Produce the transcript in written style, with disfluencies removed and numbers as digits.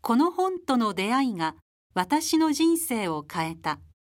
この本との出会いが私の人生を変えた。